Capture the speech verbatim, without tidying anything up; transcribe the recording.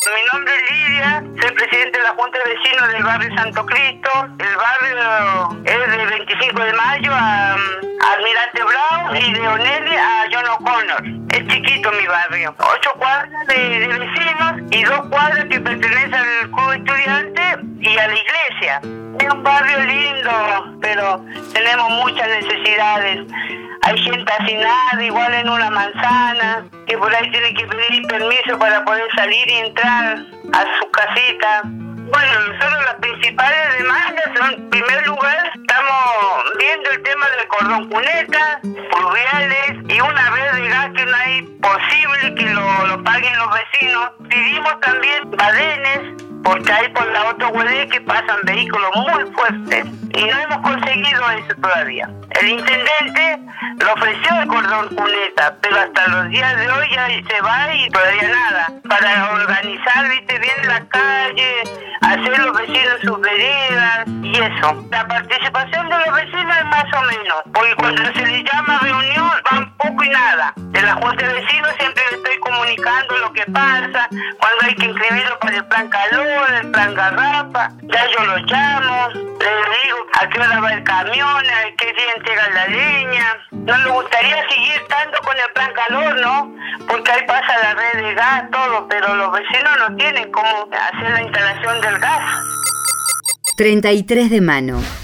Mi nombre es Lidia, soy presidente de la Junta de Vecinos del barrio Santo Cristo. El barrio es de veinticinco de mayo a, a Almirante Brown y de Onelli a John O'Connor. Es chiquito mi barrio. Ocho cuadras de, de vecinos y dos cuadras que pertenecen al club estudiante y a la iglesia. Es un barrio lindo, pero tenemos muchas necesidades. Hay gente hacinada, igual en una manzana, que por ahí tiene que pedir permiso para poder salir y entrar a su casita. Bueno, nosotros las principales demandas son, en primer lugar, estamos viendo el tema del cordón cuneta, fluviales y una red de gas que no hay posible que lo, lo paguen los vecinos. Pedimos también badenes, porque hay por la autohuelé que pasan vehículos muy fuertes y no hemos conseguido eso todavía. El intendente lo ofreció el cordón cuneta, pero hasta los días de hoy ya se va y todavía nada. Para organizar, viste, bien la calle, hacer los vecinos sus veredas y eso. La participación de los vecinos es más o menos, porque cuando se les llama reunión van poco y nada. De la Junta de Vecinos siempre les estoy comunicando lo que pasa, cuando hay que inscribirlo para el plan calor, el plan garrafa. Ya yo lo llamo, les digo a qué hora va el camión, a qué día entregan la leña. No me gustaría seguir tanto con el plan calor, ¿no? Porque ahí pasa la red de gas, todo, pero los vecinos no tienen cómo hacer la instalación del gas. treinta y tres de mano.